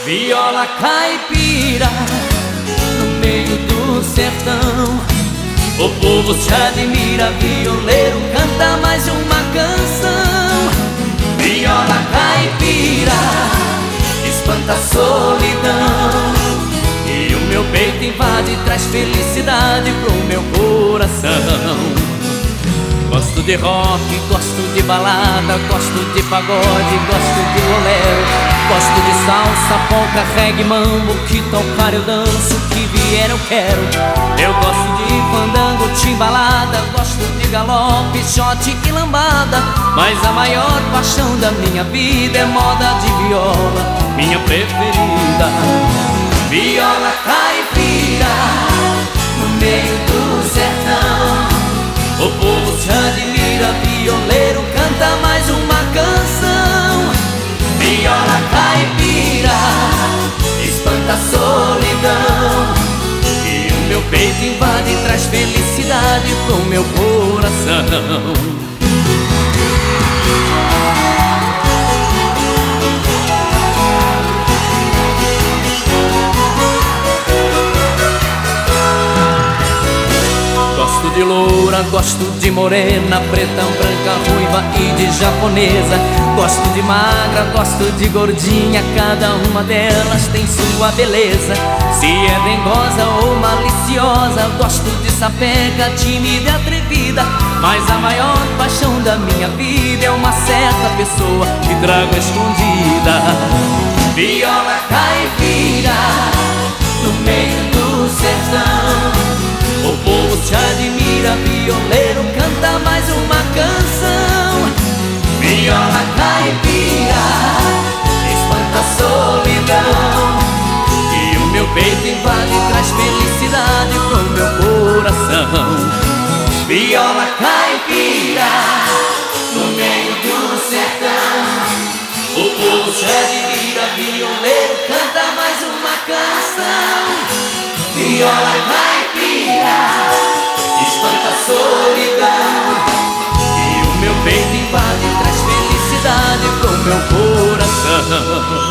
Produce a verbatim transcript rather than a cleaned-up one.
Viola caipira no meio do sertão, o povo te admira, violeiro canta mais uma canção. Viola caipira espanta a solidão, e o meu peito invade e traz felicidade pro meu coração. Gosto de rock, gosto de balada, gosto de pagode, gosto de bolero, gosto de salsa, polca, reggae, mambo. Que tocar eu danço, que vier eu quero. Eu gosto de fandango, timbalada, gosto de galope, shot e lambada. Mas a maior paixão da minha vida é moda de viola, minha preferida. Viola caipira no meio do sertão, o povo te admira, violeiro canta mais uma canção. Viola caipira espanta a solidão, e o meu peito invade e traz felicidade pro meu coração. Gosto de loura, gosto de morena, preta, branca, ruiva e de japonesa. Gosto de magra, gosto de gordinha, cada uma delas tem sua beleza. Se é dengosa ou maliciosa, gosto de sapeca, tímida e atrevida. Mas a maior paixão da minha vida é uma certa pessoa que trago escondida. Viola caipira no meio do sertão, o povo te admira, violeiro canta mais uma canção. Viola caipira espanta a solidão, e o meu peito invade e traz felicidade pro meu coração. Viola caipira no meio do sertão, o povo te admira, violeiro canta mais uma canção. Viola caipira espanta a solidão, e o meu peito invade e traz felicidade pro meu coração.